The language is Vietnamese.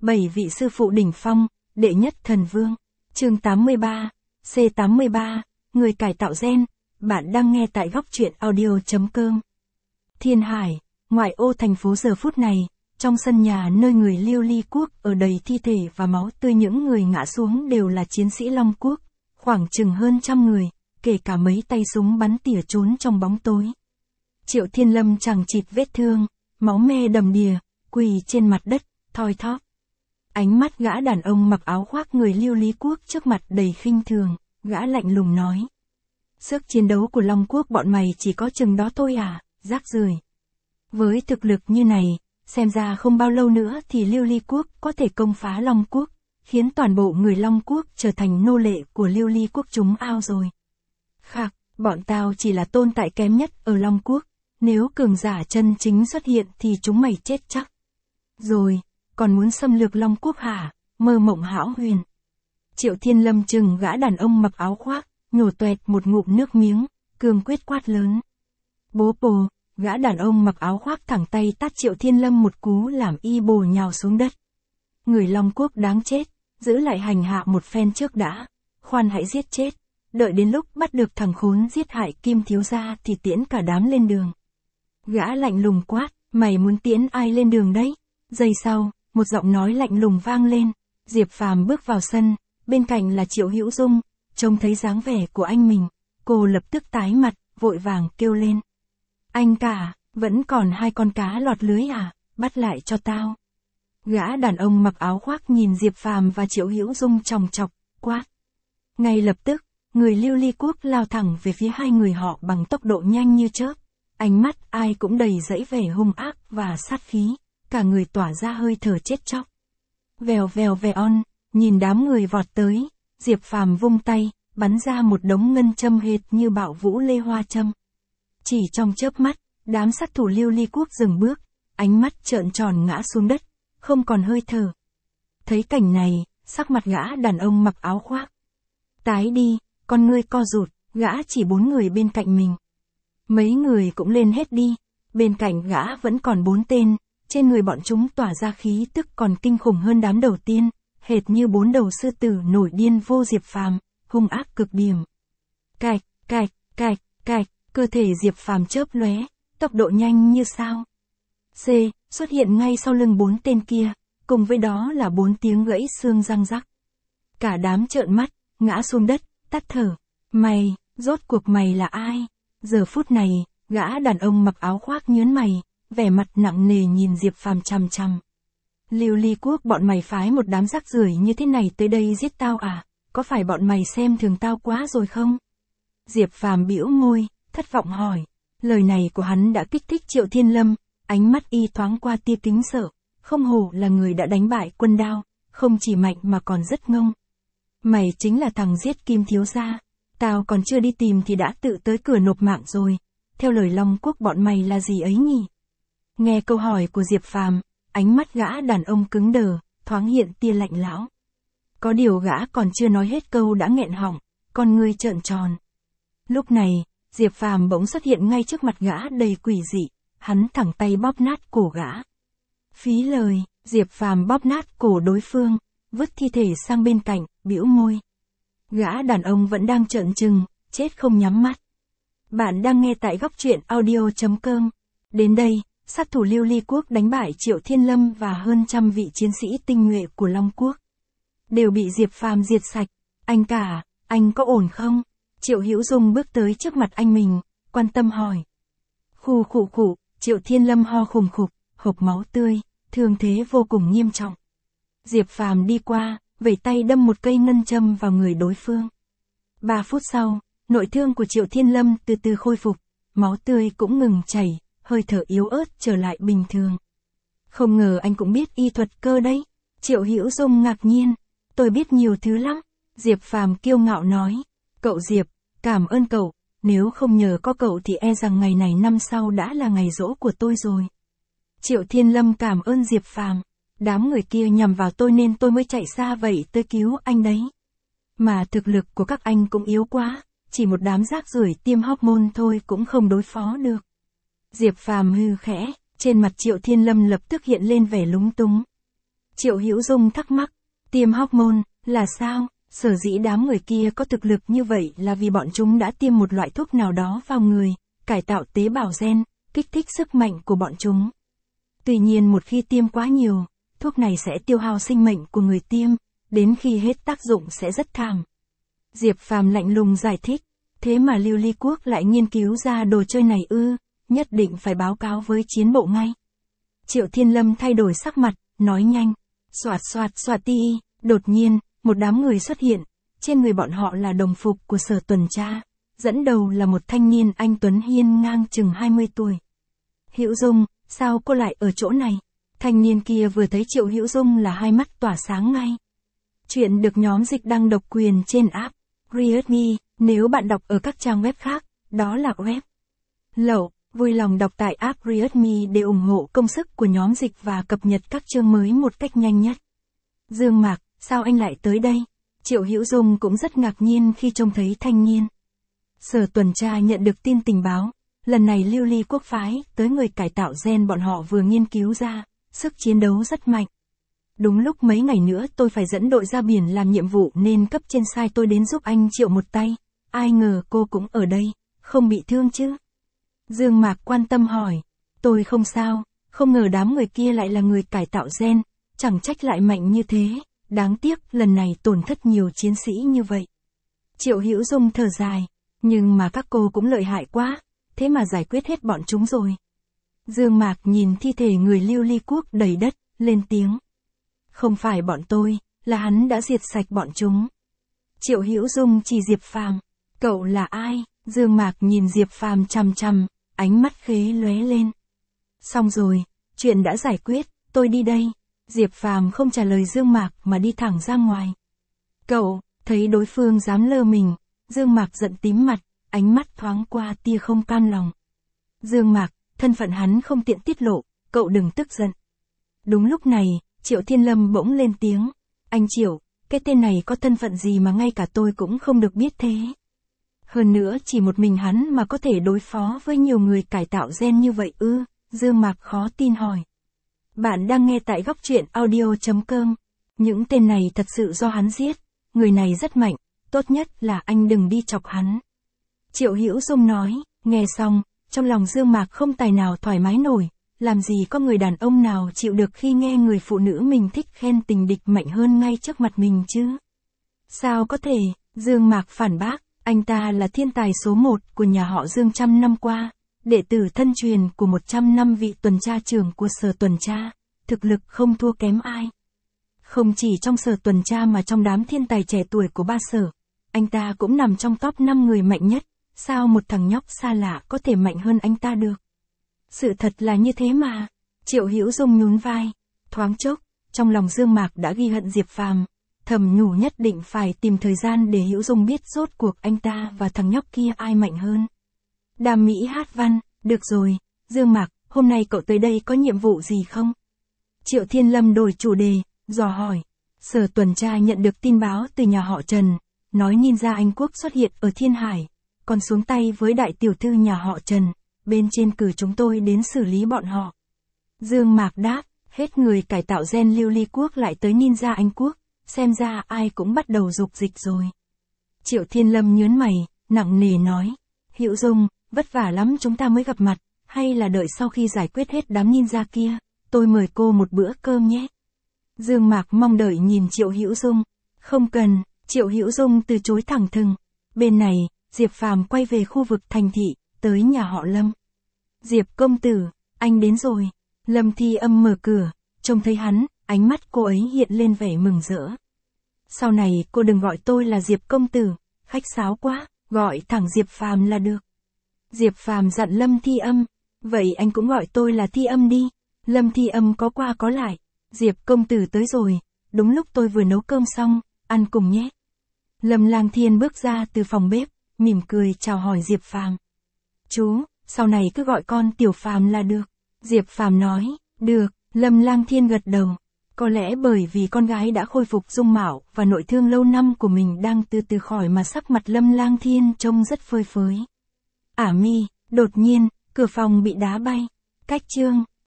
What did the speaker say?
7 vị sư phụ đỉnh phong, đệ nhất thần vương. Chương 83, C83, người cải tạo gen. Bạn đang nghe tại góc truyện audio.com. Thiên Hải, ngoại ô thành phố giờ phút này, trong sân nhà nơi người Liêu Ly Quốc ở đầy thi thể và máu tươi, những người ngã xuống đều là chiến sĩ Long Quốc, khoảng chừng hơn 100 người, kể cả mấy tay súng bắn tỉa trốn trong bóng tối. Triệu Thiên Lâm chằng chịt vết thương, máu me đầm đìa, quỳ trên mặt đất, thoi thóp. Ánh mắt gã đàn ông mặc áo khoác người Liêu Lý Quốc trước mặt đầy khinh thường, gã lạnh lùng nói. Sức chiến đấu của Long Quốc bọn mày chỉ có chừng đó thôi à, rác rưởi. Với thực lực như này, xem ra không bao lâu nữa thì Liêu Ly Quốc có thể công phá Long Quốc, khiến toàn bộ người Long Quốc trở thành nô lệ của Liêu Ly Quốc chúng ao rồi. Khạc, bọn tao chỉ là tồn tại kém nhất ở Long Quốc, nếu cường giả chân chính xuất hiện thì chúng mày chết chắc. Rồi, còn muốn xâm lược Long Quốc hả, mơ mộng hão huyền. Triệu Thiên Lâm chừng gã đàn ông mặc áo khoác, nhổ toẹt một ngụm nước miếng, cương quyết quát lớn. Bố bồ, gã đàn ông mặc áo khoác thẳng tay tát Triệu Thiên Lâm một cú làm y bồ nhào xuống đất. Người Long Quốc đáng chết, giữ lại hành hạ một phen trước đã, khoan hãy giết chết, đợi đến lúc bắt được thằng khốn giết hại Kim thiếu gia thì tiễn cả đám lên đường. Gã lạnh lùng quát, mày muốn tiễn ai lên đường đấy? Giây sau, một giọng nói lạnh lùng vang lên, Diệp Phàm bước vào sân, bên cạnh là Triệu Hữu Dung, trông thấy dáng vẻ của anh mình, cô lập tức tái mặt, vội vàng kêu lên. Anh cả, vẫn còn 2 con cá lọt lưới à, bắt lại cho tao. Gã đàn ông mặc áo khoác nhìn Diệp Phàm và Triệu Hữu Dung chòng chọc, quát. Ngay lập tức, người Liêu Ly Quốc lao thẳng về phía hai người họ bằng tốc độ nhanh như chớp, ánh mắt ai cũng đầy dẫy vẻ hung ác và sát khí, cả người tỏa ra hơi thở chết chóc. Vèo vèo vèo, nhìn đám người vọt tới, Diệp Phàm vung tay, bắn ra một đống ngân châm hệt như bạo vũ lê hoa châm. Chỉ trong chớp mắt, đám sát thủ Liêu Ly Quốc dừng bước, ánh mắt trợn tròn ngã xuống đất, không còn hơi thở. Thấy cảnh này, sắc mặt gã đàn ông mặc áo khoác tái đi, con ngươi co rụt, gã chỉ 4 người bên cạnh mình. Mấy người cũng lên hết đi, bên cạnh gã vẫn còn 4 tên, trên người bọn chúng tỏa ra khí tức còn kinh khủng hơn đám đầu tiên, hệt như 4 đầu sư tử nổi điên vô Diệp Phàm, hung ác cực điểm. Cạch, cạch, cạch, cạch, cơ thể Diệp Phàm chớp lóe, tốc độ nhanh như sao. C, xuất hiện ngay sau lưng 4 tên kia, cùng với đó là 4 tiếng gãy xương răng rắc. Cả đám trợn mắt, ngã xuống đất, tắt thở. Mày, rốt cuộc mày là ai? Giờ phút này, gã đàn ông mặc áo khoác nhướng mày, vẻ mặt nặng nề nhìn Diệp Phàm chằm chằm. Liêu Ly Quốc bọn mày phái một đám rác rưởi như thế này tới đây giết tao à? Có phải bọn mày xem thường tao quá rồi không? Diệp Phàm bĩu môi, thất vọng hỏi. Lời này của hắn đã kích thích Triệu Thiên Lâm, ánh mắt y thoáng qua tia kính sợ, không hổ là người đã đánh bại Quân Đao, không chỉ mạnh mà còn rất ngông. Mày chính là thằng giết Kim thiếu gia, tao còn chưa đi tìm thì đã tự tới cửa nộp mạng rồi, theo lời Long Quốc bọn mày là gì ấy nhỉ? Nghe câu hỏi của Diệp Phàm, ánh mắt gã đàn ông cứng đờ, thoáng hiện tia lạnh lẽo. Có điều gã còn chưa nói hết câu đã nghẹn họng, con ngươi trợn tròn. Lúc này, Diệp Phàm bỗng xuất hiện ngay trước mặt gã đầy quỷ dị, hắn thẳng tay bóp nát cổ gã. Phí lời, Diệp Phàm bóp nát cổ đối phương, vứt thi thể sang bên cạnh, bĩu môi. Gã đàn ông vẫn đang trợn trừng, chết không nhắm mắt. Bạn đang nghe tại góc truyện audio.com. Đến đây, sát thủ Liêu Ly Quốc đánh bại Triệu Thiên Lâm và hơn 100 vị chiến sĩ tinh nhuệ của Long Quốc. Đều bị Diệp Phàm diệt sạch. Anh cả, anh có ổn không? Triệu Hữu Dung bước tới trước mặt anh mình, quan tâm hỏi. Khụ khụ khụ, Triệu Thiên Lâm ho khùng khục, hộc máu tươi, thương thế vô cùng nghiêm trọng. Diệp Phàm đi qua, vẩy tay đâm một cây ngân châm vào người đối phương. 3 phút sau, nội thương của Triệu Thiên Lâm từ từ khôi phục, máu tươi cũng ngừng chảy, hơi thở yếu ớt trở lại bình thường. Không ngờ anh cũng biết y thuật cơ đấy. Triệu Hữu Dung ngạc nhiên. Tôi biết nhiều thứ lắm. Diệp Phàm kiêu ngạo nói. Cậu Diệp, cảm ơn cậu, nếu không nhờ có cậu thì e rằng ngày này năm sau đã là ngày giỗ của tôi rồi. Triệu Thiên Lâm cảm ơn Diệp Phàm. Đám người kia nhằm vào tôi nên tôi mới chạy xa vậy tới cứu anh đấy. Mà thực lực của các anh cũng yếu quá, chỉ một đám rác rưởi tiêm hormone thôi cũng không đối phó được. Diệp Phàm hừ khẽ, trên mặt Triệu Thiên Lâm lập tức hiện lên vẻ lúng túng. Triệu Hữu Dung thắc mắc, tiêm hormone, là sao? Sở dĩ đám người kia có thực lực như vậy là vì bọn chúng đã tiêm một loại thuốc nào đó vào người, cải tạo tế bào gen, kích thích sức mạnh của bọn chúng. Tuy nhiên một khi tiêm quá nhiều, thuốc này sẽ tiêu hao sinh mệnh của người tiêm, đến khi hết tác dụng sẽ rất thảm. Diệp Phàm lạnh lùng giải thích, thế mà Lưu Ly Quốc lại nghiên cứu ra đồ chơi này ư, nhất định phải báo cáo với chiến bộ ngay. Triệu Thiên Lâm thay đổi sắc mặt, nói nhanh, xoạt ti, đột nhiên, một đám người xuất hiện, trên người bọn họ là đồng phục của sở tuần tra, dẫn đầu là một thanh niên anh tuấn hiên ngang chừng 20 tuổi. Hữu Dung, sao cô lại ở chỗ này? Thanh niên kia vừa thấy Triệu Hữu Dung là hai mắt tỏa sáng ngay. Chuyện được nhóm dịch đăng độc quyền trên app Read Me, nếu bạn đọc ở các trang web khác, đó là web lậu, vui lòng đọc tại app Read Me để ủng hộ công sức của nhóm dịch và cập nhật các chương mới một cách nhanh nhất. Dương Mạc, sao anh lại tới đây? Triệu Hữu Dung cũng rất ngạc nhiên khi trông thấy thanh niên. Sở tuần tra nhận được tin tình báo, lần này Lưu Ly Quốc phái tới người cải tạo gen bọn họ vừa nghiên cứu ra, sức chiến đấu rất mạnh. Đúng lúc mấy ngày nữa tôi phải dẫn đội ra biển làm nhiệm vụ nên cấp trên sai tôi đến giúp anh Triệu một tay, ai ngờ cô cũng ở đây, không bị thương chứ? Dương Mạc quan tâm hỏi, tôi không sao, không ngờ đám người kia lại là người cải tạo gen, chẳng trách lại mạnh như thế, đáng tiếc lần này tổn thất nhiều chiến sĩ như vậy. Triệu Hữu Dung thở dài, nhưng mà các cô cũng lợi hại quá, thế mà giải quyết hết bọn chúng rồi. Dương Mạc nhìn thi thể người Lưu Ly Quốc đầy đất, lên tiếng. Không phải bọn tôi, là hắn đã diệt sạch bọn chúng. Triệu Hữu Dung chỉ Diệp Phàm, cậu là ai? Dương Mạc nhìn Diệp Phàm chằm chằm, ánh mắt khế lóe lên. Xong rồi, chuyện đã giải quyết, tôi đi đây. Diệp Phàm không trả lời Dương Mạc mà đi thẳng ra ngoài. Cậu, thấy đối phương dám lơ mình, Dương Mạc giận tím mặt, ánh mắt thoáng qua tia không cam lòng. Dương Mạc, thân phận hắn không tiện tiết lộ, cậu đừng tức giận. Đúng lúc này, Triệu Thiên Lâm bỗng lên tiếng. Anh Triệu, cái tên này có thân phận gì mà ngay cả tôi cũng không được biết thế. Hơn nữa chỉ một mình hắn mà có thể đối phó với nhiều người cải tạo gen như vậy ư? Dương Mạc khó tin hỏi. Bạn đang nghe tại góc truyện audio.com. Những tên này thật sự do hắn giết. Người này rất mạnh, tốt nhất là anh đừng đi chọc hắn. Triệu Hữu Dung nói, nghe xong, trong lòng Dương Mạc không tài nào thoải mái nổi. Làm gì có người đàn ông nào chịu được khi nghe người phụ nữ mình thích khen tình địch mạnh hơn ngay trước mặt mình chứ? Sao có thể? Dương Mạc phản bác, anh ta là thiên tài số 1 của nhà họ Dương trăm năm qua, đệ tử thân truyền của 100 năm vị tuần tra trưởng của sở tuần tra, thực lực không thua kém ai. Không chỉ trong sở tuần tra mà trong đám thiên tài trẻ tuổi của ba sở, anh ta cũng nằm trong top 5 người mạnh nhất, sao một thằng nhóc xa lạ có thể mạnh hơn anh ta được? Sự thật là như thế mà. Triệu Hữu Dung nhún vai, thoáng chốc, trong lòng Dương Mạc đã ghi hận Diệp Phàm, thầm nhủ nhất định phải tìm thời gian để Hữu Dung biết rốt cuộc anh ta và thằng nhóc kia ai mạnh hơn. Đàm Mỹ hát văn, được rồi, Dương Mạc, hôm nay cậu tới đây có nhiệm vụ gì không? Triệu Thiên Lâm đổi chủ đề, dò hỏi. Sở tuần tra nhận được tin báo từ nhà họ Trần, nói ninja Anh Quốc xuất hiện ở Thiên Hải, còn xuống tay với đại tiểu thư nhà họ Trần, bên trên cử chúng tôi đến xử lý bọn họ. Dương Mạc đáp, hết người cải tạo gen Lưu Ly Quốc lại tới ninja Anh Quốc, xem ra ai cũng bắt đầu dục dịch rồi. Triệu Thiên Lâm nhớn mày, nặng nề nói, Hữu Dung, vất vả lắm chúng ta mới gặp mặt, hay là đợi sau khi giải quyết hết đám ninja kia, tôi mời cô một bữa cơm nhé. Dương Mạc mong đợi nhìn Triệu Hữu Dung, không cần, Triệu Hữu Dung từ chối thẳng thừng. Bên này, Diệp Phàm quay về khu vực thành thị, tới nhà họ Lâm. Diệp công tử, anh đến rồi. Lâm Thi Âm mở cửa, trông thấy hắn, ánh mắt cô ấy hiện lên vẻ mừng rỡ. Sau này cô đừng gọi tôi là Diệp công tử, khách sáo quá, gọi thẳng Diệp Phàm là được. Diệp Phàm dặn Lâm Thi Âm, vậy anh cũng gọi tôi là Thi Âm đi. Lâm Thi Âm có qua có lại, Diệp công tử tới rồi, đúng lúc tôi vừa nấu cơm xong, ăn cùng nhé. Lâm Lang Thiên bước ra từ phòng bếp, mỉm cười chào hỏi Diệp Phàm. Chú, sau này cứ gọi con Tiểu Phàm là được. Diệp Phàm nói, được, Lâm Lang Thiên gật đầu. Có lẽ bởi vì con gái đã khôi phục dung mạo và nội thương lâu năm của mình đang từ từ khỏi mà sắc mặt Lâm Lang Thiên trông rất phơi phới. Ả mi, đột nhiên, cửa phòng bị đá bay. Cách chương.